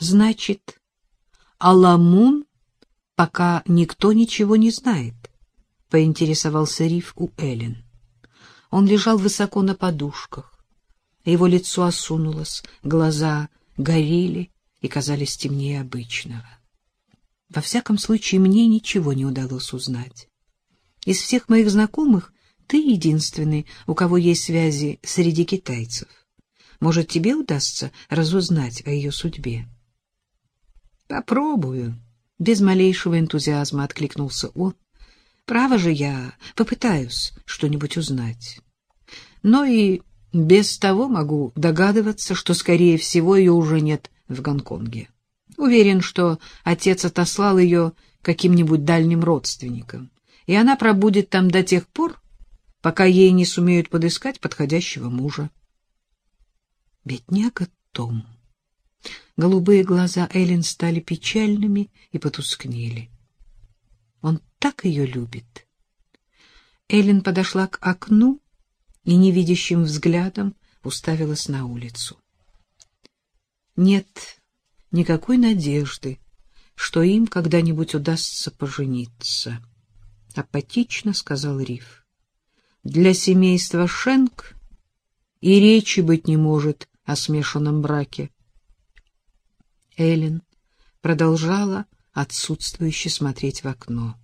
Значит, Аламун пока никто ничего не знает, — поинтересовался Риф у Эллен. Он лежал высоко на подушках. Его лицо осунулось, глаза горели и казались темнее обычного. Во всяком случае, мне ничего не удалось узнать. Из всех моих знакомых ты единственный, у кого есть связи среди китайцев. Может, тебе удастся разузнать о ее судьбе? — Попробую. Без малейшего энтузиазма откликнулся он. Право же, я попытаюсь что-нибудь узнать. Но и без того могу догадываться, что, скорее всего, ее уже нет в Гонконге. Уверен, что отец отослал ее каким-нибудь дальним родственникам, и она пробудет там до тех пор, пока ей не сумеют подыскать подходящего мужа. Бедняга Том. Голубые глаза Эллен стали печальными и потускнели. Он так ее любит. Эллен подошла к окну и невидящим взглядом уставилась на улицу. Нет никакой надежды, что им когда-нибудь удастся пожениться, — апатично сказал Риф. Для семейства Шенк и речи быть не может о смешанном браке. Эллен продолжала отсутствующе смотреть в окно.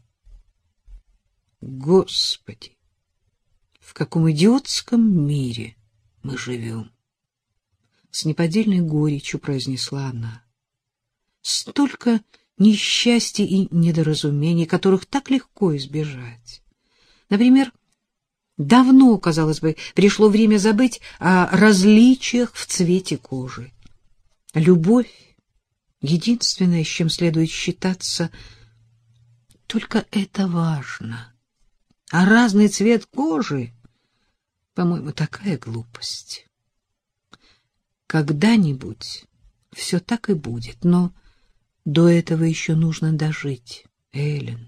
Господи, в каком идиотском мире мы живем! С неподдельной горечью произнесла она. Столько несчастий и недоразумений, которых так легко избежать. Например, давно, казалось бы, пришло время забыть о различиях в цвете кожи. Любовь — единственное, с чем следует считаться. Только это важно. А разный цвет кожи, по-моему, такая глупость. Когда-нибудь все так и будет, но до этого еще нужно дожить, Эллен.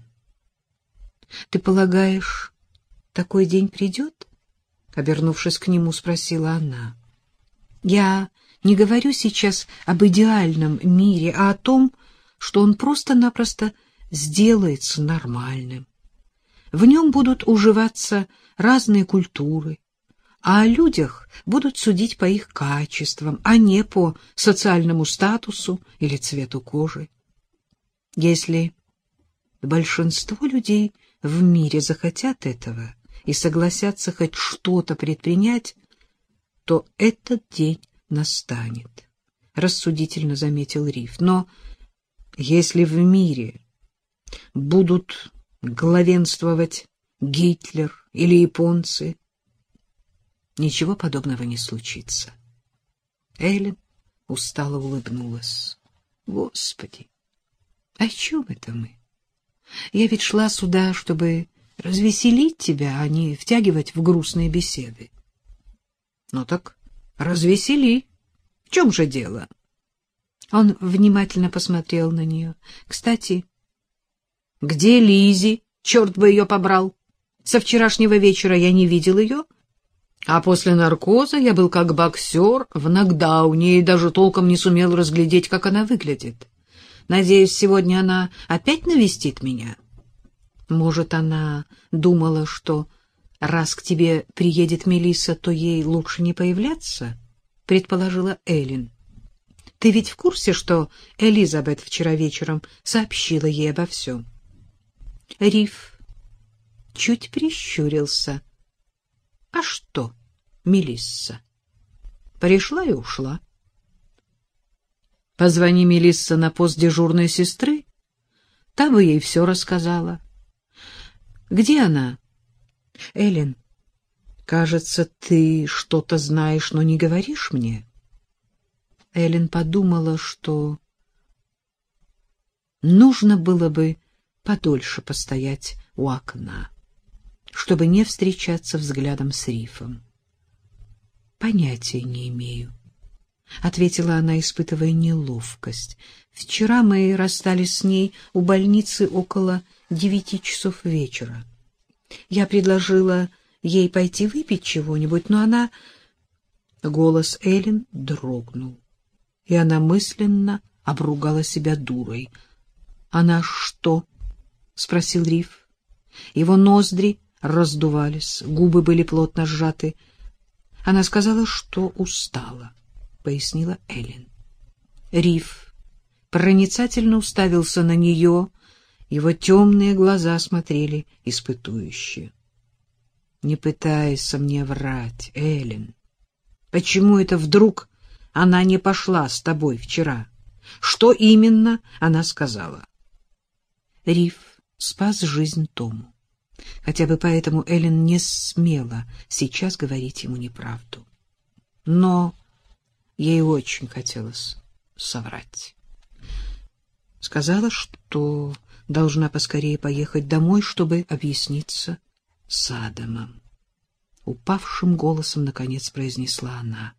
Ты полагаешь, такой день придет? Обернувшись к нему, спросила она. Я не говорю сейчас об идеальном мире, а о том, что он просто-напросто сделается нормальным. В нем будут уживаться разные культуры, а о людях будут судить по их качествам, а не по социальному статусу или цвету кожи. Если большинство людей в мире захотят этого и согласятся хоть что-то предпринять, то этот день настанет, — рассудительно заметил Риф. Но если в мире будут главенствовать Гитлер или японцы, ничего подобного не случится. Эллен устало улыбнулась. Господи, о чем это мы? Я ведь шла сюда, чтобы развеселить тебя, а не втягивать в грустные беседы. Ну так развесели. В чем же дело? Он внимательно посмотрел на нее. Кстати, где Лизи? Черт бы ее побрал. Со вчерашнего вечера я не видел ее, а после наркоза я был как боксер в нокдауне и даже толком не сумел разглядеть, как она выглядит. Надеюсь, сегодня она опять навестит меня. Может, она думала, что раз к тебе приедет Мелисса, то ей лучше не появляться, — предположила Эллен. Ты ведь в курсе, что Элизабет вчера вечером сообщила ей обо всем? Риф чуть прищурился. А что, Мелисса? Пришла и ушла. Позвони Мелисса на пост дежурной сестры, та бы ей все рассказала. Где она? Эллен, кажется, ты что-то знаешь, но не говоришь мне. Эллен подумала, что нужно было бы подольше постоять у окна, чтобы не встречаться взглядом с Рифом. Понятия не имею, — ответила она, испытывая неловкость. Вчера мы расстались с ней у больницы около 9 часов вечера. Я предложила ей пойти выпить чего-нибудь, но она... Голос Эллен дрогнул, и она мысленно обругала себя дурой. — Она что? — спросил Риф. Его ноздри раздувались, губы были плотно сжаты. — Она сказала, что устала, — пояснила Эллен. Риф проницательно уставился на нее, его темные глаза смотрели испытующе. — Не пытайся мне врать, Эллен. Почему это вдруг она не пошла с тобой вчера? Что именно она сказала? Риф спас жизнь Тому. Хотя бы поэтому Эллен не смела сейчас говорить ему неправду. Но ей очень хотелось соврать. Сказала, что должна поскорее поехать домой, чтобы объясниться с Адамом. Упавшим голосом, наконец, произнесла она.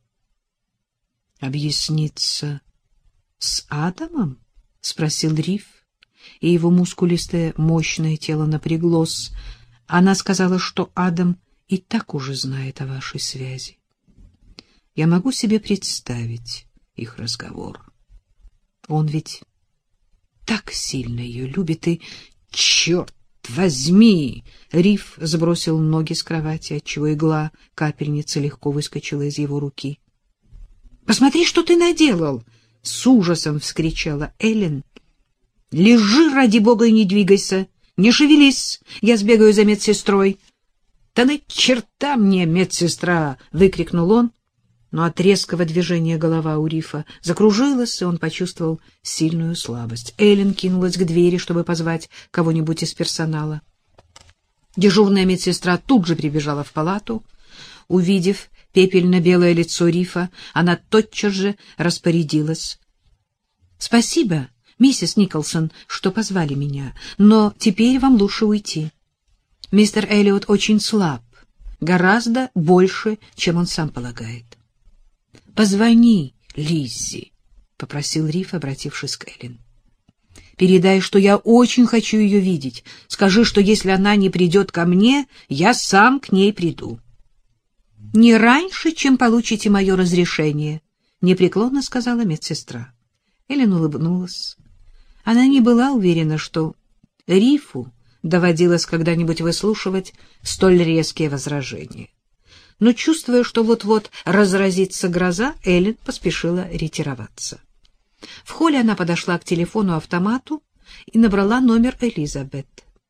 — Объясниться с Адамом? — спросил Риф, и его мускулистое, мощное тело напряглось. Она сказала, что Адам и так уже знает о вашей связи. Я могу себе представить их разговор. Он ведь так сильно ее любит и... Черт возьми! Риф сбросил ноги с кровати, отчего игла капельницы легко выскочила из его руки. — Посмотри, что ты наделал! — с ужасом вскричала Эллен. — Лежи, ради бога, и не двигайся! Не шевелись! Я сбегаю за медсестрой! — Да на черта мне, медсестра! — выкрикнул он. Но от резкого движения голова у Рифа закружилась, и он почувствовал сильную слабость. Эллен кинулась к двери, чтобы позвать кого-нибудь из персонала. Дежурная медсестра тут же прибежала в палату. Увидев пепельно-белое лицо Рифа, она тотчас же распорядилась. — Спасибо, миссис Николсон, что позвали меня, но теперь вам лучше уйти. Мистер Эллиот очень слаб, гораздо больше, чем он сам полагает. — Позвони Лиззи, — попросил Риф, обратившись к Эллен. — Передай, что я очень хочу ее видеть. Скажи, что если она не придет ко мне, я сам к ней приду. — Не раньше, чем получите мое разрешение, — непреклонно сказала медсестра. Эллен улыбнулась. Она не была уверена, что Рифу доводилось когда-нибудь выслушивать столь резкие возражения. Но, чувствуя, что вот-вот разразится гроза, Эллен поспешила ретироваться. В холле она подошла к телефону-автомату и набрала номер Элизабет.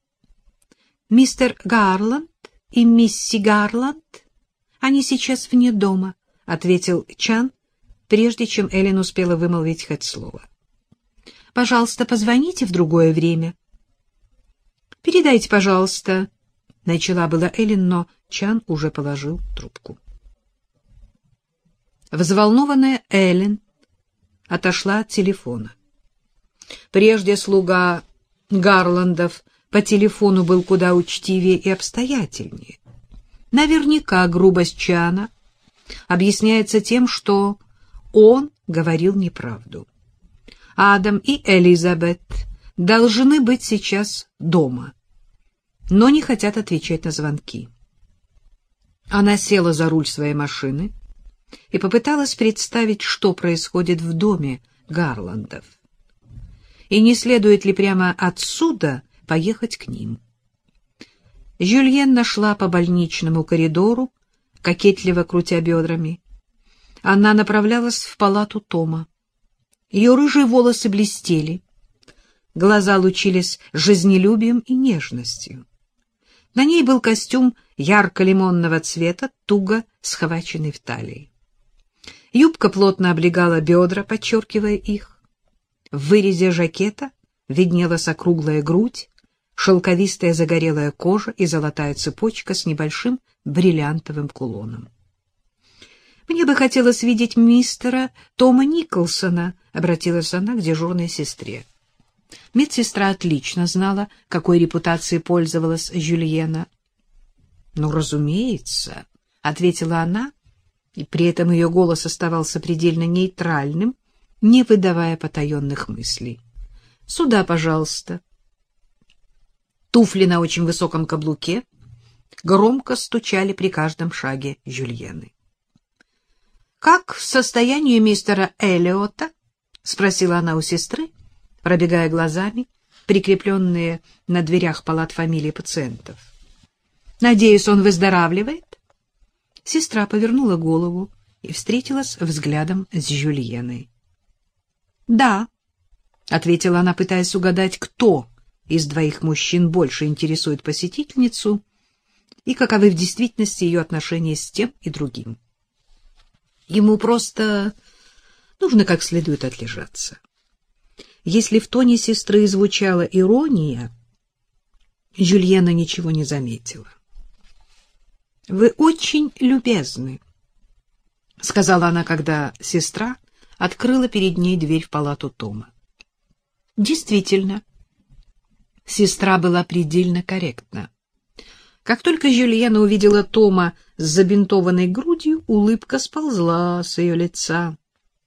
— Мистер Гарланд и мисси Гарланд, они сейчас вне дома, — ответил Чан, прежде чем Эллен успела вымолвить хоть слово. — Пожалуйста, позвоните в другое время. — Передайте, пожалуйста, — начала была Эллен, но Чан уже положил трубку. Взволнованная Эллен отошла от телефона. Прежде слуга Гарландов по телефону был куда учтивее и обстоятельнее. Наверняка грубость Чана объясняется тем, что он говорил неправду. Адам и Элизабет должны быть сейчас дома, но не хотят отвечать на звонки. Она села за руль своей машины и попыталась представить, что происходит в доме Гарландов. И не следует ли прямо отсюда поехать к ним. Жюльен нашла по больничному коридору, кокетливо крутя бедрами. Она направлялась в палату Тома. Ее рыжие волосы блестели, глаза лучились жизнелюбием и нежностью. На ней был костюм ярко-лимонного цвета, туго схваченный в талии. Юбка плотно облегала бедра, подчеркивая их. В вырезе жакета виднелась округлая грудь, шелковистая загорелая кожа и золотая цепочка с небольшим бриллиантовым кулоном. — Мне бы хотелось видеть мистера Тома Николсона, — обратилась она к дежурной сестре. Медсестра отлично знала, какой репутацией пользовалась Жюльена. — Ну, разумеется, — ответила она, и при этом ее голос оставался предельно нейтральным, не выдавая потаенных мыслей. — Сюда, пожалуйста. Туфли на очень высоком каблуке громко стучали при каждом шаге Жюльены. — Как состояние мистера Эллиота? — спросила она у сестры, пробегая глазами прикрепленные на дверях палат фамилии пациентов. Надеюсь, он выздоравливает? Сестра повернула голову и встретилась взглядом с Жюльеной. Да, ответила она, пытаясь угадать, кто из двоих мужчин больше интересует посетительницу и каковы в действительности ее отношения с тем и другим. Ему просто нужно как следует отлежаться. Если в тоне сестры звучала ирония, Жюльена ничего не заметила. — Вы очень любезны, — сказала она, когда сестра открыла перед ней дверь в палату Тома. Действительно, сестра была предельно корректна. Как только Жюльена увидела Тома с забинтованной грудью, улыбка сползла с ее лица.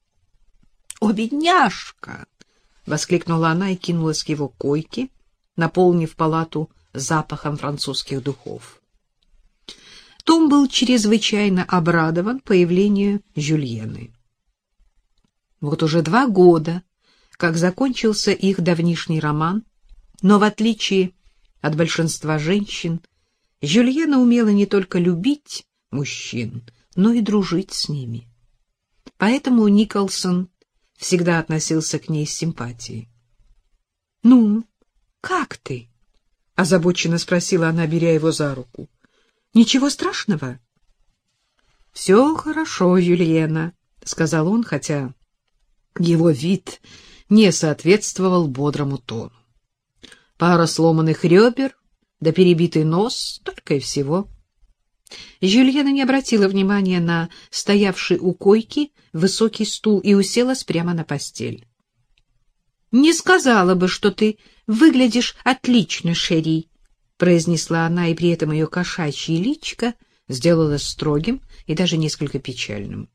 — О, бедняжка! — воскликнула она и кинулась к его койке, наполнив палату запахом французских духов. Том был чрезвычайно обрадован появлению Жюльены. Вот уже 2 года, как закончился их давнишний роман, но в отличие от большинства женщин, Жюльена умела не только любить мужчин, но и дружить с ними. Поэтому Николсон всегда относился к ней с симпатией. — Ну, как ты? — озабоченно спросила она, беря его за руку. — Ничего страшного? — Все хорошо, Жюльена, — сказал он, хотя его вид не соответствовал бодрому тону. Пара сломанных ребер да перебитый нос, только и всего. Жюльена не обратила внимания на стоявший у койки высокий стул и уселась прямо на постель. — Не сказала бы, что ты выглядишь отлично, Шерри, — произнесла она, и при этом ее кошачье личико сделалось строгим и даже несколько печальным.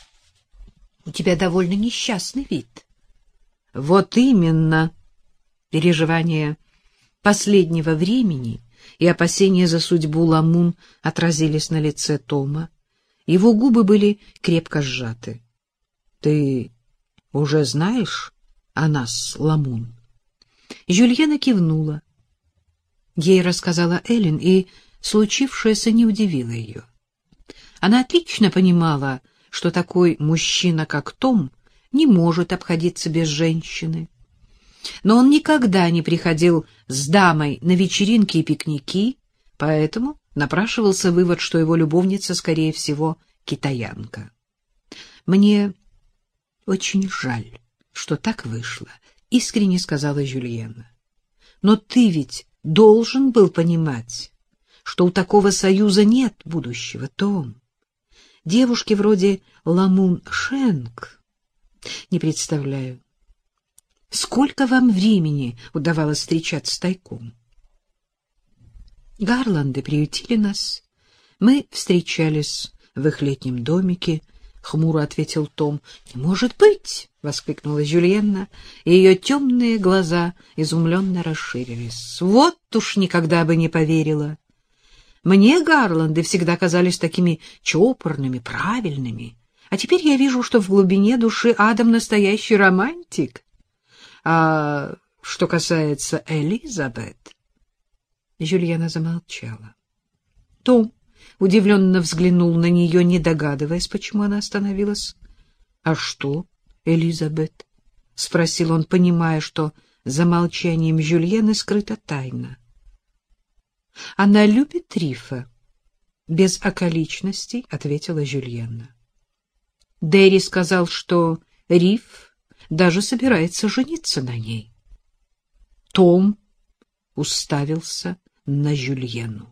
— У тебя довольно несчастный вид. — Вот именно. Переживания последнего времени и опасения за судьбу Ламун отразились на лице Тома. Его губы были крепко сжаты. — Ты уже знаешь о нас, Ламун? Жюльена кивнула. Ей рассказала Эллен, и случившееся не удивило ее. Она отлично понимала, что такой мужчина, как Том, не может обходиться без женщины. Но он никогда не приходил с дамой на вечеринки и пикники, поэтому напрашивался вывод, что его любовница, скорее всего, китаянка. «Мне очень жаль, что так вышло», — искренне сказала Жюльена. «Но ты ведь должен был понимать, что у такого союза нет будущего, Том. Девушки вроде Ламун Шенк, не представляю, сколько вам времени удавалось встречаться тайком? Гарланды приютили нас. Мы встречались в их летнем домике, — хмуро ответил Том. — Не может быть! — воскликнула Жюльена, и ее темные глаза изумленно расширились. — Вот уж никогда бы не поверила. Мне Гарланды всегда казались такими чопорными, правильными, а теперь я вижу, что в глубине души Адам настоящий романтик. А что касается Элизабет... Жюльена замолчала. Том удивленно взглянул на нее, не догадываясь, почему она остановилась. — А что, Элизабет? — спросил он, понимая, что за молчанием Жюльены скрыта тайна. — Она любит Рифа. — Без околичностей, — ответила Жюльена. Дэри сказал, что Риф даже собирается жениться на ней. Том уставился на Жюльену.